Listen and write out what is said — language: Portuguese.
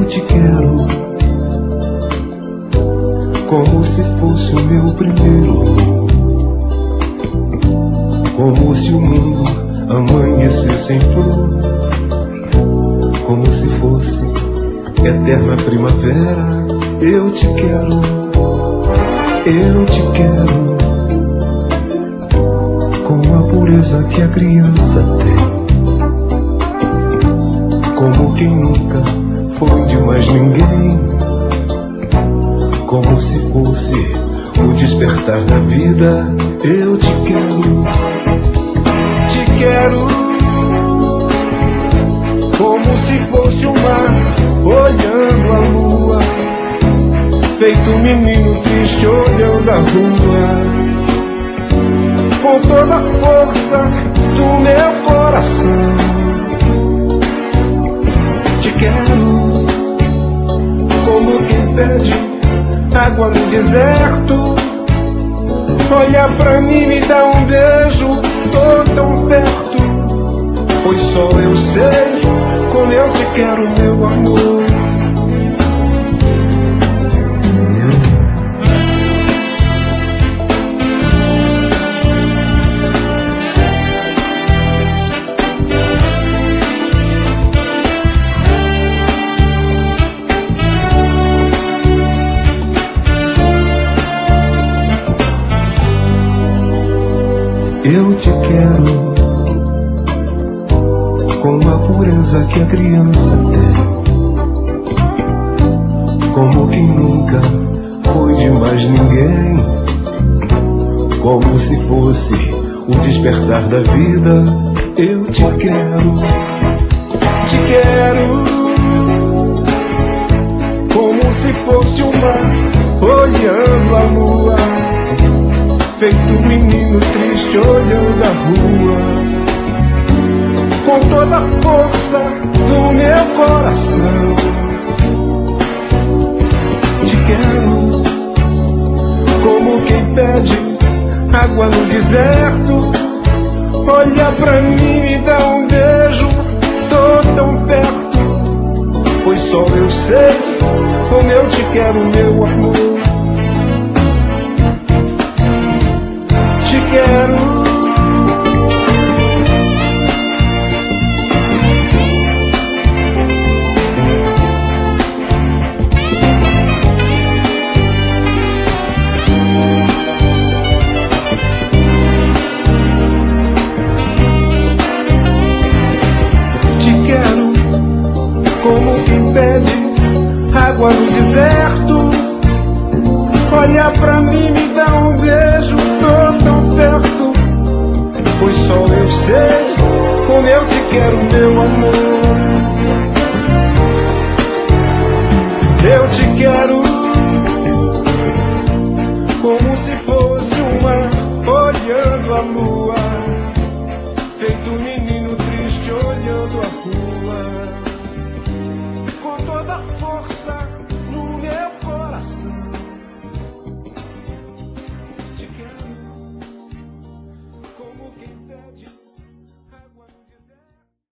te quero, como se fosse o meu primeiro amor, como se o mundo amanhecesse em flor, como se fosse eterna primavera. Eu te quero, com a pureza que a criança tem, como quem nunca foi de mais ninguém, como se fosse o despertar da vida. Eu te quero, como se fosse o mar olhando a lua, feito um menino triste olhando a rua, com toda a força do meu coração. Te quero, como quem pede água no deserto, olha pra mim, me dá um beijo, tô tão perto, pois só eu sei como eu te quero, meu amor. Eu te quero, com a pureza que a criança tem, como quem nunca foi de mais ninguém, como se fosse o despertar da vida. Eu te quero, como se fosse o mar olhando a lua, feito um menino triste olhando a rua, com toda a força do meu coração. Te quero, como quem pede água no deserto, olha pra mim, me dá um beijo, tô tão perto, pois só eu sei como eu te quero, meu amor. Te quero, como quem pede água no deserto, olha pra mim, me dá um beijo, tô tão perto, pois só eu sei como eu te quero, meu amor. Eu te quero, como se fosse um mar olhando a lua, feito um menino triste olhando a rua.